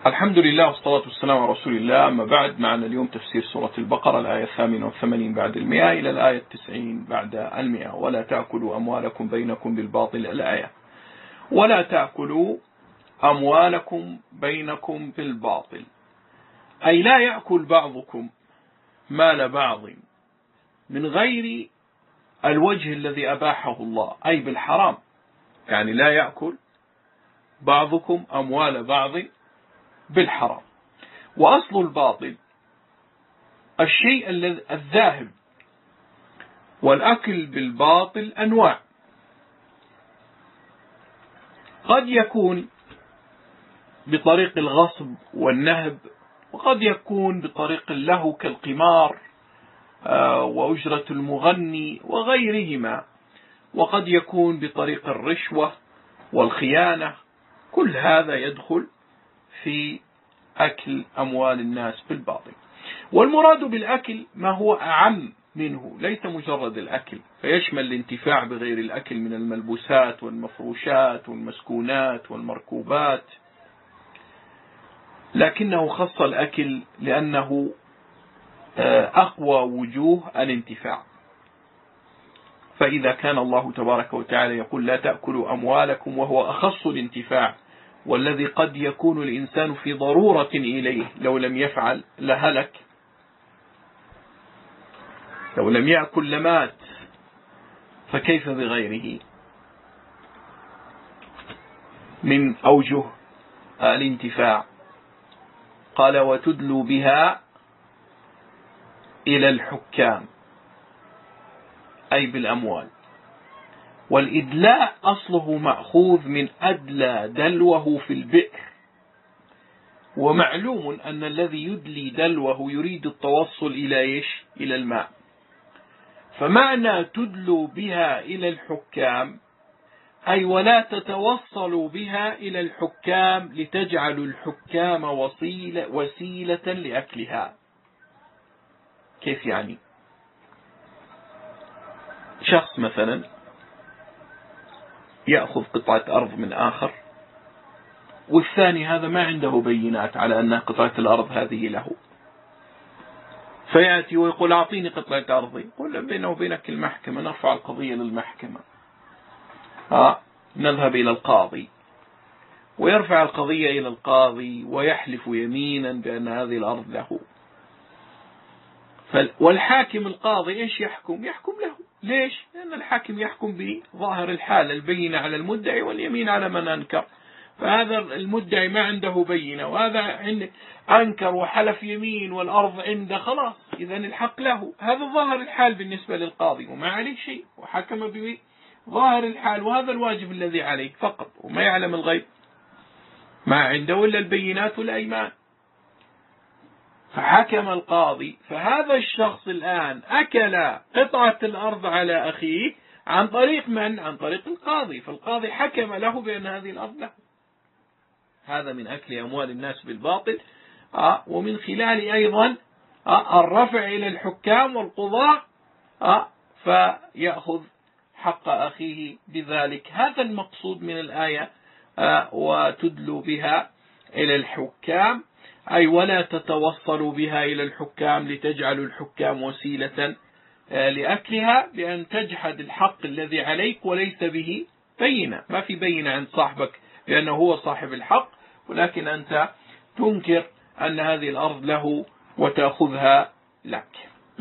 الحمد لله والصلاة والسلام على رسول الله. أما بعد، معنا اليوم تفسير سورة البقرة، الآية 88 بعد 100 إلى الآية 90 بعد 100. ولا تأكلوا أموالكم بينكم بالباطل. الآية: ولا تأكلوا أموالكم بينكم بالباطل، أي لا يأكل بعضكم مال بعض من غير الوجه الذي أباحه الله، أي بالحرام. يعني لا يأكل بعضكم أموال بعض بالحرام. وأصل الباطل الشيء الذاهب، والأكل بالباطل أنواع. قد يكون بطريق الغصب والنهب، وقد يكون بطريق اللهو كالقمار وأجرة المغني وغيرهما، وقد يكون بطريق الرشوة والخيانة. كل هذا يدخل في أكل أموال الناس بالباطل. والمراد بالأكل ما هو أعم منه، ليس مجرد الأكل، فيشمل الانتفاع بغير الأكل من الملبوسات والمفروشات والمسكونات والمركوبات، لكنه خص الأكل لأنه أقوى وجوه الانتفاع. فإذا كان الله تبارك وتعالى يقول لا تأكلوا أموالكم، وهو أخص الانتفاع، والذي قد يكون الإنسان في ضرورة إليه، لو لم يفعل لهلك، لو لم يأكل لمات، فكيف بغيره من أوجه الانتفاع؟ قال: وتدلوا بها إلى الحكام، أي بالأموال. والإدلاء أصله مأخوذ من أدلى دلوه في البئر، ومعلوم أن الذي يدلي دلوه يريد التوصل إلى إلى الماء. فمعنى تدلوا بها إلى الحكام أي ولا تتوصلوا بها إلى الحكام لتجعلوا الحكام وسيلة لأكلها. كيف يعني؟ شخص مثلا يأخذ قطعة أرض من آخر، والثاني هذا ما عنده بينات على أن قطعة الأرض هذه له، فيأتي ويقول أعطيني قطعة أرضي. يقول بينه وبينك المحكمة، نرفع القضية للمحكمة، نذهب إلى القاضي، ويرفع القضية إلى القاضي ويحلف يمينا بأن هذه الأرض له. والحاكم القاضي إيش يحكم؟ يحكم له. ليش؟ لأن الحاكم يحكم بظاهر الحال، البينة على المدعي واليمين على من أنكر. فهذا المدعي ما عنده بينة، وهذا أنكر وحلف يمين والأرض عنده، خلاص إذا الحق له. هذا ظاهر الحال بالنسبة للقاضي، وما عليه شيء، وحكم بظاهر الحال، وهذا الواجب الذي عليه فقط، وما يعلم الغيب، ما عنده إلا البينات والأيمان. فحكم القاضي، فهذا الشخص الآن أكل قطعة الأرض على أخيه عن طريق من؟ عن طريق القاضي. فالقاضي حكم له بأن هذه الأرض له. هذا من أكل أموال الناس بالباطل، ومن خلال أيضا الرفع إلى الحكام والقضاء، فيأخذ حق أخيه بذلك. هذا المقصود من الآية: وتدلوا بها إلى الحكام، أي ولا تتوصلوا بها إلى الحكام لتجعلوا الحكام وسيلة لأكلها، بأن تجحد الحق الذي عليك وليس به بينة. ما في بينة عند صاحبك لأنه هو صاحب الحق، ولكن أنت تنكر أن هذه الأرض له وتأخذها لك.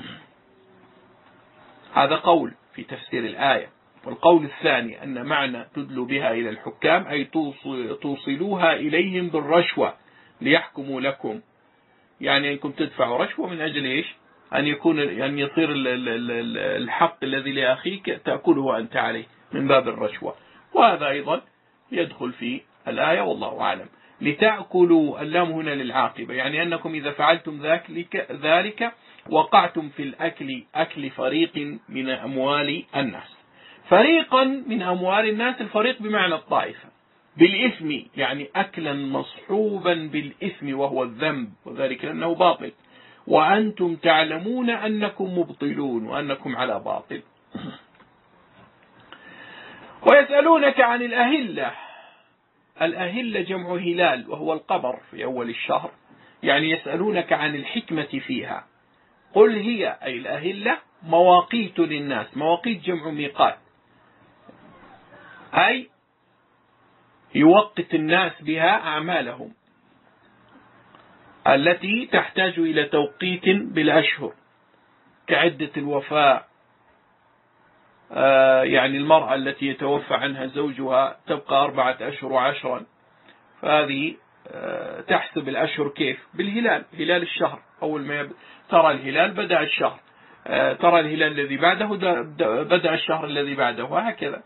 هذا قول في تفسير الآية. والقول الثاني أن معنى تدلوا بها إلى الحكام أي توصلوها إليهم بالرشوة ليحكموا لكم. يعني أنكم تدفعوا رشوة من أجل أن يصير الحق الذي لأخيك تأكله أنت عليه من باب الرشوة. وهذا أيضا يدخل في الآية، والله أعلم. لتأكلوا، اللام هنا للعاقبة، يعني أنكم إذا فعلتم ذلك وقعتم في أكل فريق من أموال الناس. فريقا من أموال الناس، الفريق بمعنى الطائفة، بالإثم، يعني أكلا مصحوبا بالإثم وهو الذنب، وذلك لأنه باطل، وأنتم تعلمون أنكم مبطلون وأنكم على باطل. ويسألونك عن الأهلة، الأهلة جمع هلال وهو القمر في أول الشهر، يعني يسألونك عن الحكمة فيها، قل هي أي الأهلة مواقيت للناس. مواقيت جمع ميقات، أي يوقت الناس بها أعمالهم التي تحتاج إلى توقيت بالأشهر، كعدة الوفاة، يعني المرأة التي يتوفى عنها زوجها تبقى 4 أشهر و10، فهذه تحسب الأشهر كيف؟ بالهلال، هلال الشهر. أول ما ترى الهلال بدأ الشهر، ترى الهلال الذي بعده بدأ الشهر الذي بعده، وهكذا.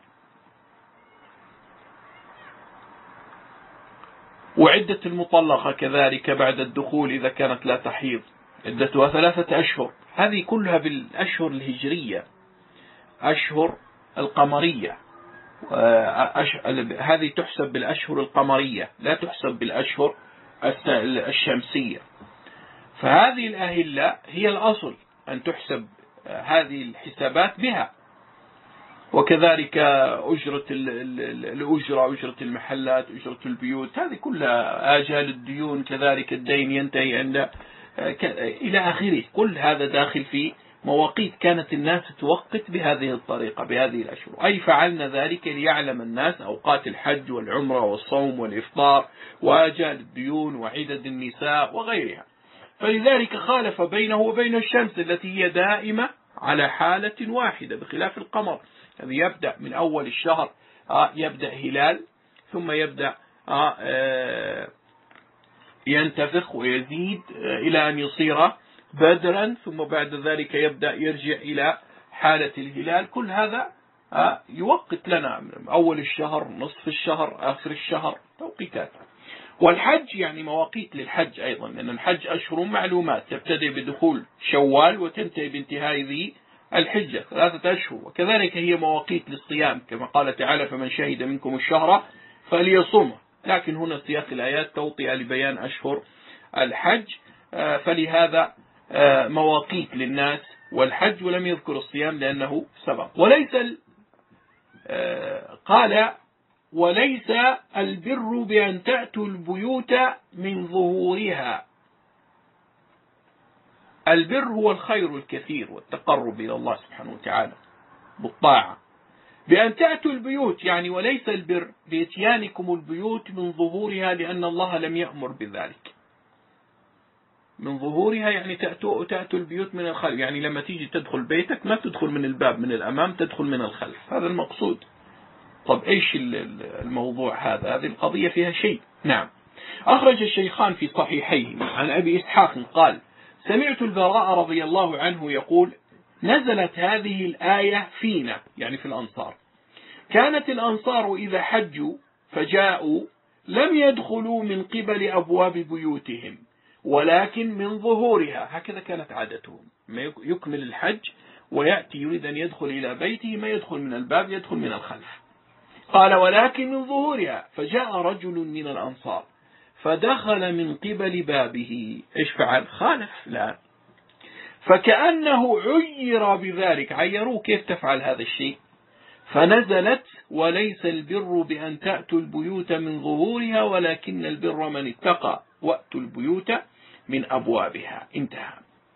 وعدة المطلقة كذلك بعد الدخول إذا كانت لا تحيض عدتها 3 أشهر، هذه كلها بالأشهر الهجرية، أشهر القمرية، هذه تحسب بالأشهر القمرية لا تحسب بالأشهر الشمسية. فهذه الأهلة هي الأصل أن تحسب هذه الحسابات بها. وكذلك أجرة الأجرة، أجرة المحلات، أجرة البيوت، هذه كلها آجال الديون، كذلك الدين ينتهي عند إلى آخره. كل هذا داخل في مواقيت كانت الناس توقت بهذه الطريقة بهذه الأشهر، أي فعلنا ذلك ليعلم الناس أوقات الحج والعمرة والصوم والإفطار وآجال الديون وعدد النساء وغيرها. فلذلك خالف بينه وبين الشمس التي هي دائمة على حالة واحدة، بخلاف القمر الذي يبدأ من أول الشهر يبدأ هلال، ثم يبدأ ينتفخ ويزيد إلى أن يصير بدرا، ثم بعد ذلك يبدأ يرجع إلى حالة الهلال. كل هذا يوقت لنا من أول الشهر، نصف الشهر، آخر الشهر، توقيتات. والحج يعني مواقيت للحج أيضا، لأن الحج أشهر معلومات تبتدئ بدخول شوال وتنتهي بانتهاء ذي الحجة 3 أشهر. وكذلك هي مواقيت للصيام كما قال تعالى فمن شهد منكم الشهر فليصومه، لكن هنا سياق الآيات توطئة لبيان أشهر الحج، فلهذا مواقيت للناس والحج، ولم يذكر الصيام لأنه سبق. قال وليس البر بأن تأتوا البيوت من ظهورها. البر هو الخير الكثير والتقرب إلى الله سبحانه وتعالى بالطاعة. بأن تأتوا البيوت يعني وليس البر بإتيانكم البيوت من ظهورها، لأن الله لم يأمر بذلك. من ظهورها يعني تأتوا البيوت من الخلف، يعني لما تيجي تدخل بيتك ما تدخل من الباب من الأمام، تدخل من الخلف، هذا المقصود. طب إيش الموضوع هذا؟ هذه القضية فيها شيء. نعم. أخرج الشيخان في صحيحيه عن أبي إسحاق قال سمعت البراء رضي الله عنه يقول نزلت هذه الآية فينا، يعني في الأنصار. كانت الأنصار إذا حجوا فجاءوا لم يدخلوا من قبل أبواب بيوتهم ولكن من ظهورها، هكذا كانت عادتهم. ما يكمل الحج ويأتي يريد أن يدخل إلى بيته ما يدخل من الباب، يدخل من الخلف. قال ولكن من ظهورها. فجاء رجل من الأنصار فدخل من قبل بابه، إيش فعل؟ خالف؟ لا، فكأنه عير بذلك، عيروه كيف تفعل هذا الشيء؟ فنزلت وليس البر بأن تأتوا البيوت من ظهورها ولكن البر من اتقى وأتوا البيوت من أبوابها. انتهى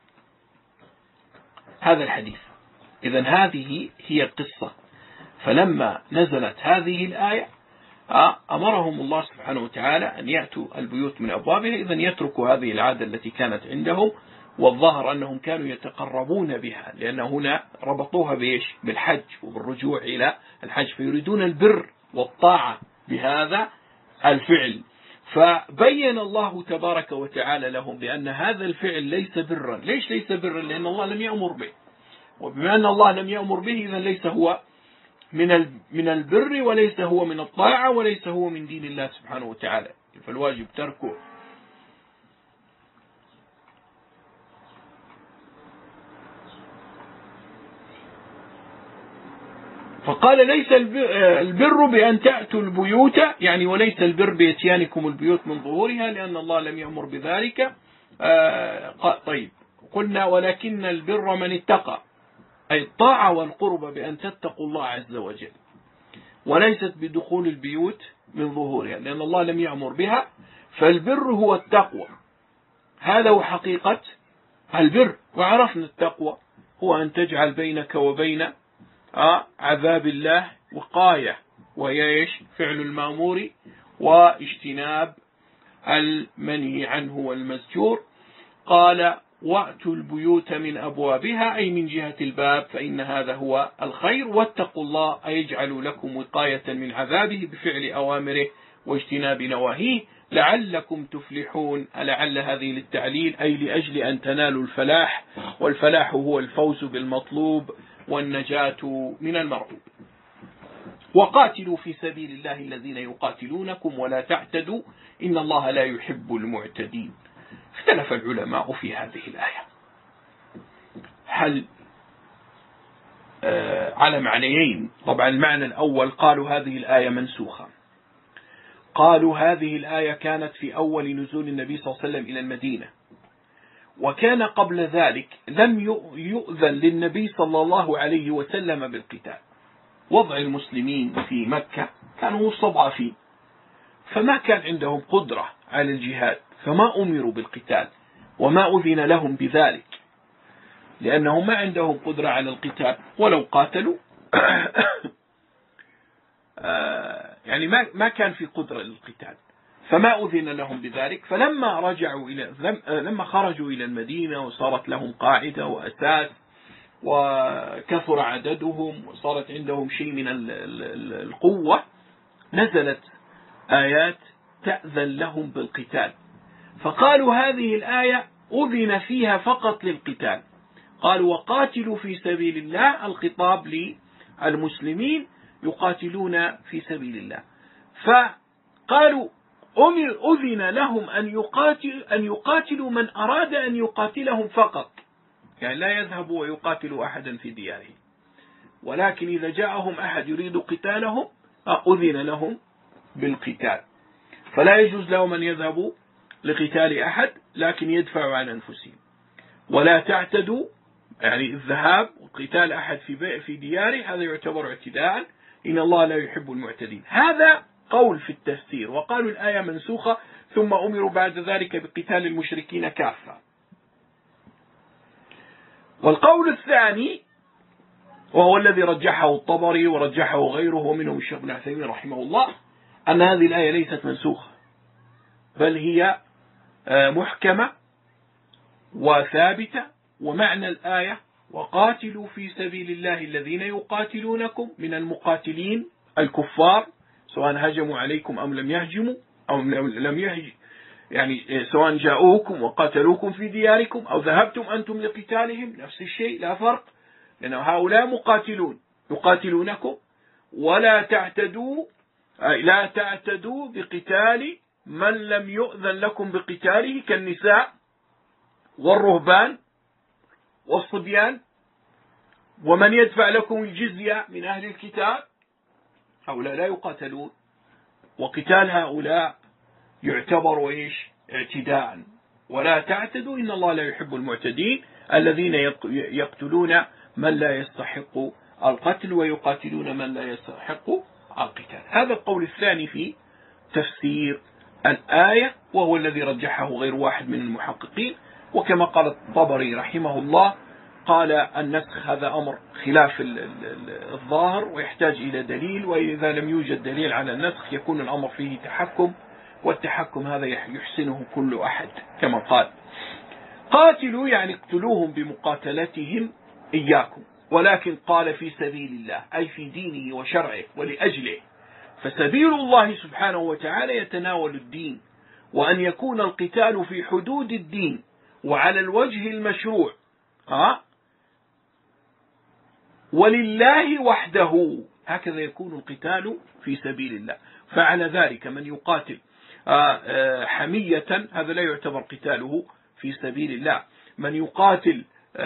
هذا الحديث. إذن هذه هي القصة. فلما نزلت هذه الآية أمرهم الله سبحانه وتعالى أن يأتوا البيوت من أبوابها، إذن يتركوا هذه العادة التي كانت عندهم. والظاهر أنهم كانوا يتقربون بها، لأن هنا ربطوها بإيش؟ بالحج وبالرجوع إلى الحج، فيريدون البر والطاعة بهذا الفعل. فبين الله تبارك وتعالى لهم بأن هذا الفعل ليس برا. ليش ليس برا؟ لأن الله لم يأمر به، وبما أن الله لم يأمر به إذن ليس هو من البر، وليس هو من الطاعة، وليس هو من دين الله سبحانه وتعالى، فالواجب تركه. فقال ليس البر بأن تأتوا البيوت، يعني وليس البر بإتيانكم البيوت من ظهورها لأن الله لم يأمر بذلك. طيب قلنا ولكن البر من اتقى، أي الطاعة والقرب بأن تتقوا الله عز وجل، وليست بدخول البيوت من ظهورها، لأن الله لم يأمر بها. فالبر هو التقوى، هذا هو حقيقة البر. وعرفنا التقوى هو أن تجعل بينك وبين عذاب الله وقاية، وهي فعل المأمور واجتناب المنهي عنه والمزجور. قال وأتوا البيوت من أبوابها، أي من جهة الباب، فإن هذا هو الخير. واتقوا الله، أي يجعل لكم وقاية من عذابه بفعل أوامره واجتناب نواهيه لعلكم تفلحون. لعل هذه للتعليل، أي لأجل أن تنالوا الفلاح، والفلاح هو الفوز بالمطلوب والنجاة من المرغوب. وقاتلوا في سبيل الله الذين يقاتلونكم ولا تعتدوا إن الله لا يحب المعتدين. اختلف العلماء في هذه الآية، هل على معنيين. طبعا المعنى الأول قالوا هذه الآية منسوخة، قالوا هذه الآية كانت في أول نزول النبي صلى الله عليه وسلم إلى المدينة، وكان قبل ذلك لم يؤذن للنبي صلى الله عليه وسلم بالقتال. وضع المسلمين في مكة كانوا مستضعفين، فما كان عندهم قدرة على الجهاد، فما أمروا بالقتال وما أذن لهم بذلك، لأنهم ما عندهم قدرة على القتال، ولو قاتلوا يعني ما كان في قدرة للقتال، فما أذن لهم بذلك. فلما لما خرجوا إلى المدينة وصارت لهم قاعدة وأساس وكثر عددهم وصارت عندهم شيء من القوة، نزلت آيات تأذن لهم بالقتال. فقالوا هذه الآية أذن فيها فقط للقتال. قالوا وقاتلوا في سبيل الله، الخطاب للمسلمين يقاتلون في سبيل الله. فقالوا أذن لهم أن يقاتلوا من أراد أن يقاتلهم فقط، يعني لا يذهبوا ويقاتلوا أحدا في ديارهم، ولكن إذا جاءهم أحد يريد قتالهم أذن لهم بالقتال. فلا يجوز لهم أن يذهبوا لقتال أحد، لكن يدفعوا عن أنفسهم. ولا تعتدوا، يعني الذهاب وقتال أحد في دياره هذا يعتبر اعتداء، إن الله لا يحب المعتدين. هذا قول في التفسير. وقالوا الآية منسوخة، ثم أمروا بعد ذلك بقتال المشركين كافة. والقول الثاني وهو الذي رجحه الطبري ورجحه غيره ومنهم الشيخ ابن عثيمين رحمه الله، أن هذه الآية ليست منسوخة، بل هي محكمة وثابتة. ومعنى الآية وقاتلوا في سبيل الله الذين يقاتلونكم من المقاتلين الكفار، سواء هجموا عليكم أم لم يهجموا أو لم يهجموا، يعني سواء جاءوكم وقاتلوكم في دياركم أو ذهبتم أنتم لقتالهم، نفس الشيء، لا فرق، لأن هؤلاء مقاتلون يقاتلونكم. ولا تعتدوا، لا تعتدوا بقتال من لم يؤذن لكم بقتاله، كالنساء والرهبان والصبيان ومن يدفع لكم الجزية من أهل الكتاب، هؤلاء لا يقاتلون. وقتال هؤلاء يعتبر اعتداء. ولا تعتدوا إن الله لا يحب المعتدين الذين يقتلون من لا يستحق القتل ويقاتلون من لا يستحق القتال. هذا القول الثاني في تفسير الآية، وهو الذي رجحه غير واحد من المحققين. وكما قال الطبري رحمه الله، قال النسخ هذا أمر خلاف الظاهر ويحتاج إلى دليل، وإذا لم يوجد دليل على النسخ يكون الأمر فيه تحكم، والتحكم هذا يحسنه كل أحد. كما قال قاتلوا يعني اقتلوهم بمقاتلتهم إياكم، ولكن قال في سبيل الله، أي في دينه وشرعه ولأجله. فسبيل الله سبحانه وتعالى يتناول الدين، وأن يكون القتال في حدود الدين وعلى الوجه المشروع ولله وحده، هكذا يكون القتال في سبيل الله. فعلى ذلك من يقاتل حمية هذا لا يعتبر قتاله في سبيل الله. من يقاتل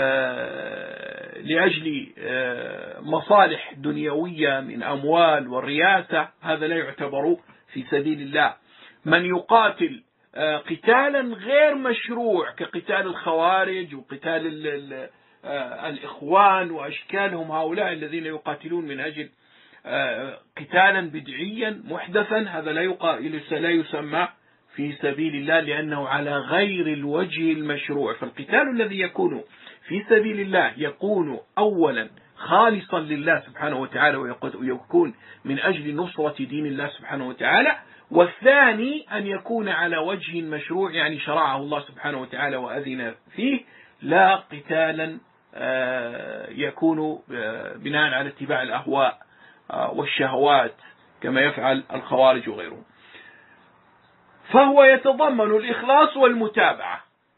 لأجل مصالح دنيوية من أموال والرياسة هذا لا يعتبر في سبيل الله. من يقاتل قتالا غير مشروع كقتال الخوارج وقتال الإخوان وأشكالهم، هؤلاء الذين يقاتلون من أجل قتالا بدعيا محدثا، هذا لا يسمى في سبيل الله، لأنه على غير الوجه المشروع. فالقتال الذي يكون في سبيل الله يكون أولا خالصا لله سبحانه وتعالى، ويكون من أجل نصرة دين الله سبحانه وتعالى، والثاني أن يكون على وجه مشروع، يعني شرعه الله سبحانه وتعالى وأذن فيه، لا قتالا يكون بناء على اتباع الأهواء والشهوات كما يفعل الخوارج وغيرهم. فهو يتضمن الإخلاص والمتابعة.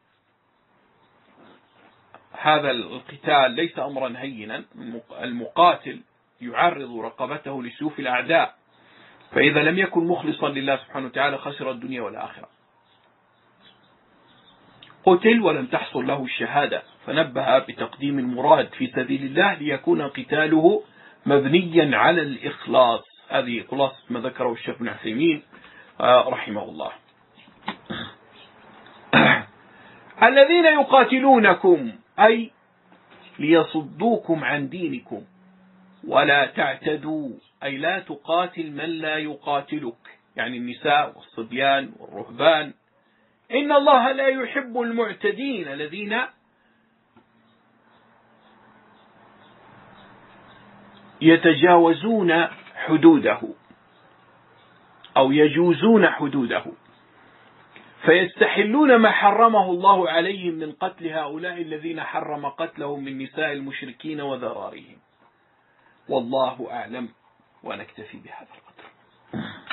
هذا القتال ليس أمرا هينا، المقاتل يعرض رقبته لسيوف الأعداء، فإذا لم يكن مخلصا لله سبحانه وتعالى خسر الدنيا والآخرة. قتل ولم تحصل له الشهادة، فنبه بتقديم المراد في سبيل الله ليكون قتاله مبنيا على الإخلاص. هذه خلاصة ما ذكره الشيخ ابن عثيمين رحمه الله. الذين يقاتلونكم أي ليصدوكم عن دينكم، ولا تعتدوا أي لا تقاتل من لا يقاتلك، يعني النساء والصبيان والرهبان. إن الله لا يحب المعتدين الذين يتجاوزون حدوده أو يجوزون حدوده، فيستحلون ما حرمه الله عليهم من قتل هؤلاء الذين حرم قتلهم من نساء المشركين وذراريهم. والله أعلم، ونكتفي بهذا القدر.